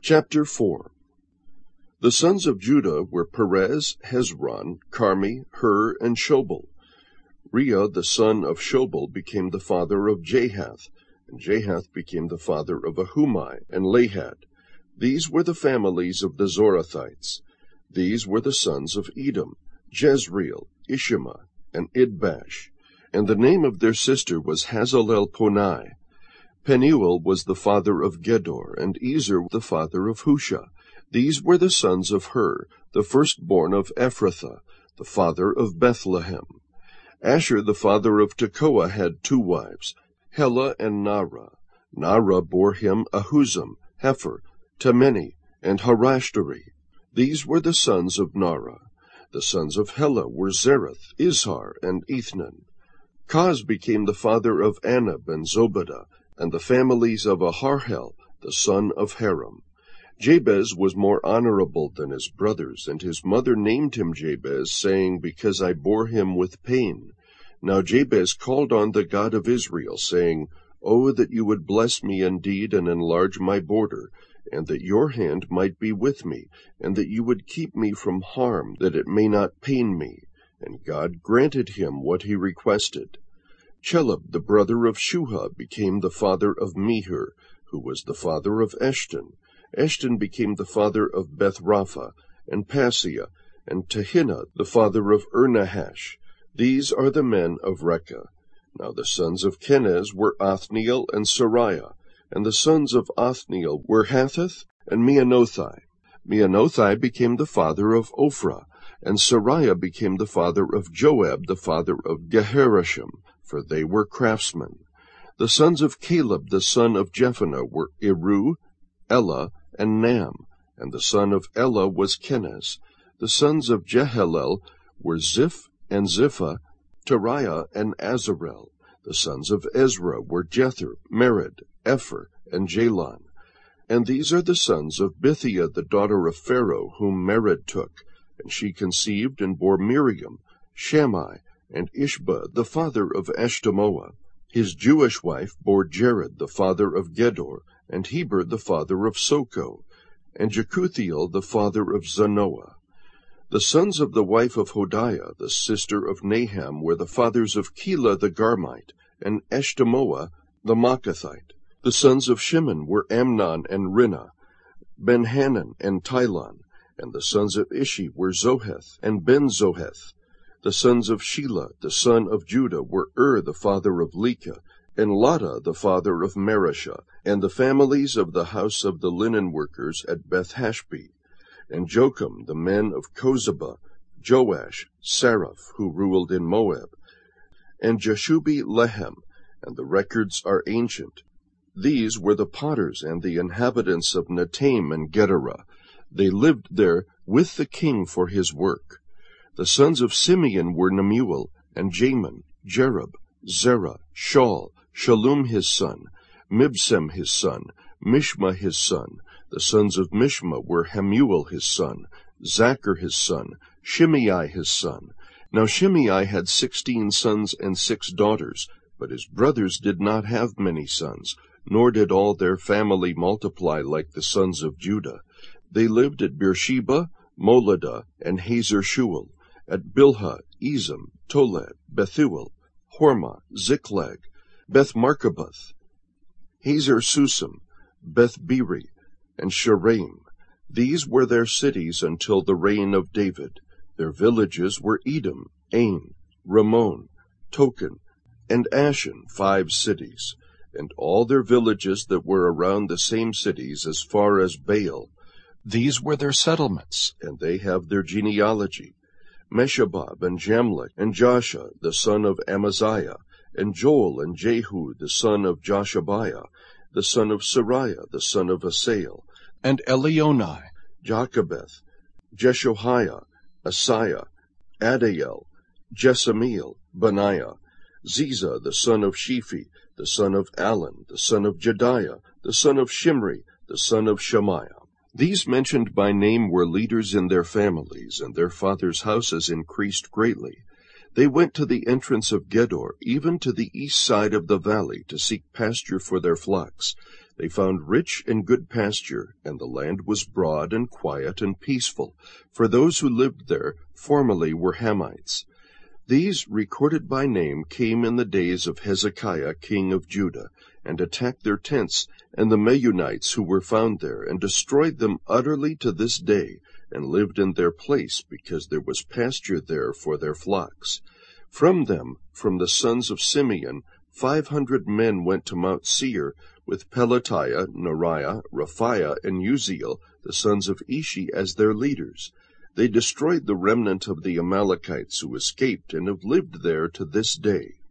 Chapter 4. The sons of Judah were Perez, Hezron, Carmi, Hur, and Shobal. Rhea the son of Shobal became the father of Jahath, and Jahath became the father of Ahumai and Lahad. These were the families of the Zorathites. These were the sons of Edom, Jezreel, Ishima, and Idbash. And the name of their sister was Hazalelponai. Penuel was the father of Gedor, and Ezer the father of Husha. These were the sons of Hur, the firstborn of Ephrathah, the father of Bethlehem. Asher the father of Tekoa had 2 wives, Helah and Nara. Nara bore him Ahuzam, Hepher, Temeni, and Harashtari. These were the sons of Nara. The sons of Helah were Zereth, Izhar, and Ethnan. Kaz became the father of Anab and Zobadah, and the families of Aharhel, the son of Haram. Jabez was more honorable than his brothers, and his mother named him Jabez, saying, Because I bore him with pain. Now Jabez called on the God of Israel, saying, Oh, that you would bless me indeed and enlarge my border, and that your hand might be with me, and that you would keep me from harm, that it may not pain me. And God granted him what he requested. Chelub, the brother of Shuha, became the father of Mehir, who was the father of Eshton. Eshton became the father of Bethrapha, and Paseah, and Tehinnah, the father of Nahash. These are the men of Rekah. Now the sons of Kenaz were Othniel and Sariah, and the sons of Othniel were Hathith and Meonothai. Meonothai became the father of Ophrah, and Sariah became the father of Joab, the father of Geharashim, for they were craftsmen. The sons of Caleb, the son of Jephunneh, were Eru, Elah, and Nam, and the son of Elah was Kenaz. The sons of Jehalel were Ziph and Ziphah, Teriah, and Azarel. The sons of Ezra were Jether, Mered, Epher, and Jalon. And these are the sons of Bithiah, the daughter of Pharaoh, whom Mered took, and she conceived and bore Miriam, Shammai, and Ishba, the father of Eshtemoa. His Jewish wife bore Jared, the father of Gedor, and Heber, the father of Soko, and Jekuthiel, the father of Zanoah. The sons of the wife of Hodiah, the sister of Naham, were the fathers of Keilah the Garmite, and Eshtemoa the Maacathite. The sons of Shimon were Amnon and Rinnah, Ben-Hanan and Tilon, and the sons of Ishi were Zoheth and Ben-Zoheth. The sons of Shelah, the son of Judah, were the father of Leka, and Lada, the father of Mareshah, and the families of the house of the linen workers at Beth-Hashbeh, and Jocham, the men of Kozebah, Joash, Saraph, who ruled in Moab, and Jashubi-Lehem, and the records are ancient. These were the potters and the inhabitants of Netaim and Gederah. They lived there with the king for his work. The sons of Simeon were Nemuel, and Jamin, Jerub, Zerah, Shaul, Shallum his son, Mibsam his son, Mishma his son. The sons of Mishma were Hamuel his son, Zachar his son, Shimei his son. Now Shimei had 16 sons and 6 daughters, but his brothers did not have many sons, nor did all their family multiply like the sons of Judah. They lived at Beersheba, Moladah, and Hazer-Shual, at Bilhah, Ezem, Tolad, Bethuel, Hormah, Ziklag, Beth-Markaboth, Hazer-Susam, Beth-Biri, and Sharaim. These were their cities until the reign of David. Their villages were Edom, Ain, Ramon, Token, and Ashan, 5 cities, and all their villages that were around the same cities as far as Baal. These were their settlements, and they have their genealogy. Meshabab and Jamlech and Jasha, the son of Amaziah, and Joel and Jehu, the son of Joshabiah, the son of Sariah, the son of Asael, and Elionai, Jochebeth, Jeshoiah, Asaiah, Adael, Jesamiel, Benaiah, Ziza, the son of Shephi, the son of Alon, the son of Jediah, the son of Shimri, the son of Shemaiah. These mentioned by name were leaders in their families, and their fathers' houses increased greatly. They went to the entrance of Gedor, even to the east side of the valley, to seek pasture for their flocks. They found rich and good pasture, and the land was broad and quiet and peaceful, for those who lived there formerly were Hamites. These, recorded by name, came in the days of Hezekiah king of Judah, and attacked their tents and the Meunites who were found there, and destroyed them utterly to this day, and lived in their place, because there was pasture there for their flocks. From them, from the sons of Simeon, 500 men went to Mount Seir, with Pelatiah, Neriah, Rephaiah, and Uzziel, the sons of Ishi, as their leaders. They destroyed the remnant of the Amalekites who escaped, and have lived there to this day.